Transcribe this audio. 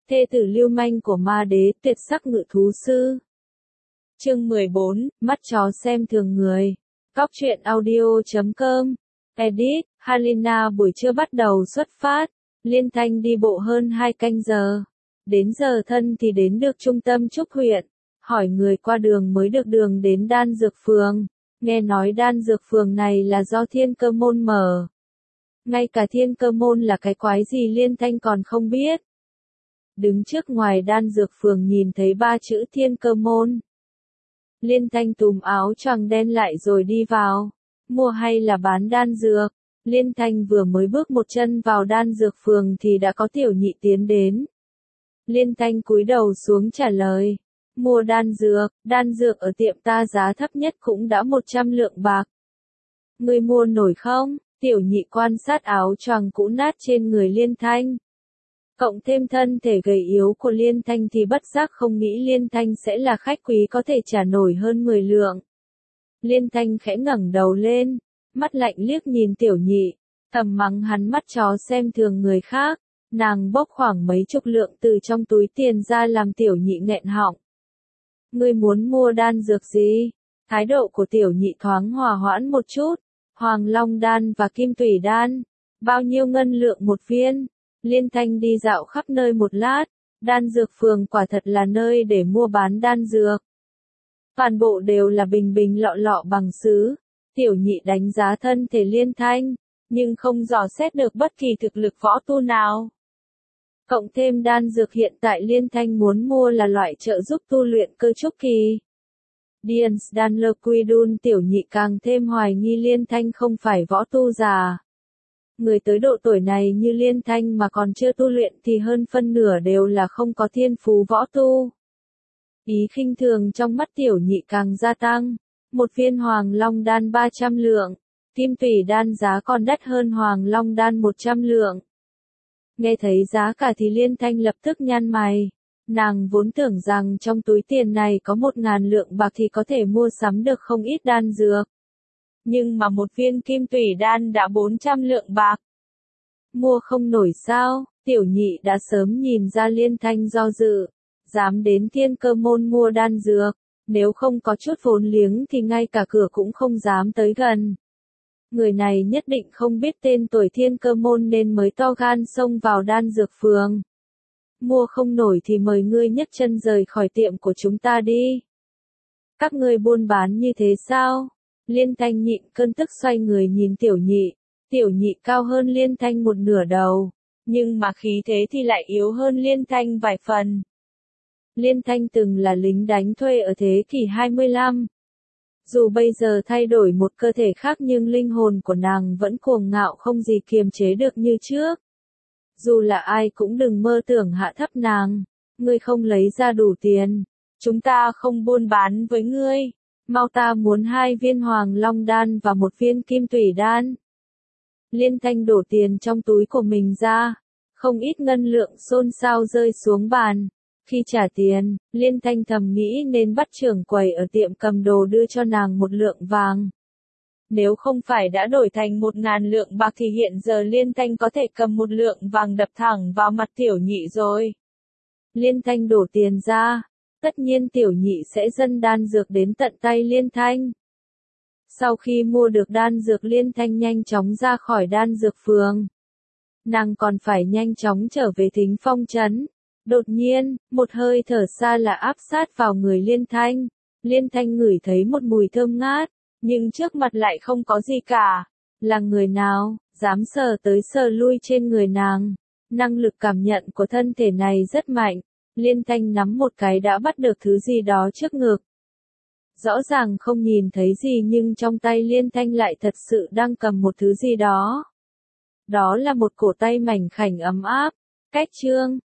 Thê tử lưu manh của ma đế, tuyệt sắc ngự thú sư. Chương 14, mắt chó xem thường người. Cóc truyện audio.com. Edit, Halina buổi trưa bắt đầu xuất phát. Liên Thanh đi bộ hơn 2 canh giờ. Đến giờ thân thì đến được trung tâm Trúc huyện. Hỏi người qua đường mới được đường đến Đan Dược Phường. Nghe nói Đan Dược Phường này là do Thiên Cơ Môn mở. Ngay cả Thiên Cơ Môn là cái quái gì Liên Thanh còn không biết. Đứng trước ngoài Đan Dược Phường nhìn thấy 3 chữ Thiên Cơ Môn. Liên Thanh túm áo choàng đen lại rồi đi vào. Mua hay là bán đan dược? Liên Thanh vừa mới bước một chân vào Đan Dược Phường thì đã có tiểu nhị tiến đến. Liên Thanh cúi đầu xuống trả lời. Mua đan dược ở tiệm ta giá thấp nhất cũng đã 100 lượng bạc. Ngươi mua nổi không? Tiểu nhị quan sát áo choàng cũ nát trên người Liên Thanh. Cộng thêm thân thể gầy yếu của Liên Thanh thì bất giác không nghĩ Liên Thanh sẽ là khách quý có thể trả nổi hơn 10 lượng. Liên Thanh khẽ ngẩng đầu lên, mắt lạnh liếc nhìn tiểu nhị, thầm mắng hắn mắt chó xem thường người khác. Nàng bốc khoảng mấy chục lượng từ trong túi tiền ra làm tiểu nhị nghẹn họng. Ngươi muốn mua đan dược gì? Thái độ của tiểu nhị thoáng hòa hoãn một chút. Hoàng Long đan và Kim Tủy đan. Bao nhiêu ngân lượng một viên? Liên Thanh đi dạo khắp nơi một lát. Đan Dược Phường quả thật là nơi để mua bán đan dược. Toàn bộ đều là bình bình lọ lọ bằng sứ. Tiểu nhị đánh giá thân thể Liên Thanh, nhưng không dò xét được bất kỳ thực lực võ tu nào. Cộng thêm đan dược hiện tại Liên Thanh muốn mua là loại trợ giúp tu luyện cơ trúc kỳ. Diens đan lơ quy đun tiểu nhị càng thêm hoài nghi Liên Thanh không phải võ tu già. Người tới độ tuổi này như Liên Thanh mà còn chưa tu luyện thì hơn phân nửa đều là không có thiên phú võ tu. Ý khinh thường trong mắt tiểu nhị càng gia tăng. Một viên Hoàng Long đan 300 lượng. Kim Tủy đan giá còn đắt hơn Hoàng Long đan 100 lượng. Nghe thấy giá cả thì Liên Thanh lập tức nhăn mày. Nàng vốn tưởng rằng trong túi tiền này có 1.000 lượng bạc thì có thể mua sắm được không ít đan dược. Nhưng mà một viên Kim Tủy đan đã 400 lượng bạc. Mua không nổi sao? Tiểu nhị đã sớm nhìn ra Liên Thanh do dự. Dám đến Thiên Cơ Môn mua đan dược. Nếu không có chút vốn liếng thì ngay cả cửa cũng không dám tới gần. Người này nhất định không biết tên tuổi Thiên Cơ Môn nên mới to gan xông vào Đan Dược Phường. Mua không nổi thì mời ngươi nhấc chân rời khỏi tiệm của chúng ta đi. Các ngươi buôn bán như thế sao? Liên Thanh nhịn cơn tức xoay người nhìn tiểu nhị. Tiểu nhị cao hơn Liên Thanh một nửa đầu, nhưng mà khí thế thì lại yếu hơn Liên Thanh vài phần. Liên Thanh từng là lính đánh thuê ở thế kỷ 25. Dù bây giờ thay đổi một cơ thể khác nhưng linh hồn của nàng vẫn cuồng ngạo không gì kiềm chế được như trước. Dù là ai cũng đừng mơ tưởng hạ thấp nàng. Ngươi không lấy ra đủ tiền. Chúng ta không buôn bán với ngươi. Mau ta muốn 2 viên Hoàng Long đan và 1 viên Kim Tủy đan. Liên Thanh đổ tiền trong túi của mình ra. Không ít ngân lượng xôn xao rơi xuống bàn. Khi trả tiền, Liên Thanh thầm nghĩ nên bắt trưởng quầy ở tiệm cầm đồ đưa cho nàng 1 lượng vàng. Nếu không phải đã đổi thành 1.000 lượng bạc thì hiện giờ Liên Thanh có thể cầm 1 lượng vàng đập thẳng vào mặt tiểu nhị rồi. Liên Thanh đổ tiền ra, tất nhiên tiểu nhị sẽ dâng đan dược đến tận tay Liên Thanh. Sau khi mua được đan dược Liên Thanh nhanh chóng ra khỏi Đan Dược Phường. Nàng còn phải nhanh chóng trở về Thính Phong trấn. Đột nhiên, một hơi thở xa lạ áp sát vào người Liên Thanh. Liên Thanh ngửi thấy một mùi thơm ngát, nhưng trước mặt lại không có gì cả. Là người nào, dám sờ tới sờ lui trên người nàng. Năng lực cảm nhận của thân thể này rất mạnh. Liên Thanh nắm một cái đã bắt được thứ gì đó trước ngực. Rõ ràng không nhìn thấy gì nhưng trong tay Liên Thanh lại thật sự đang cầm một thứ gì đó. Đó là một cổ tay mảnh khảnh ấm áp. Cách chương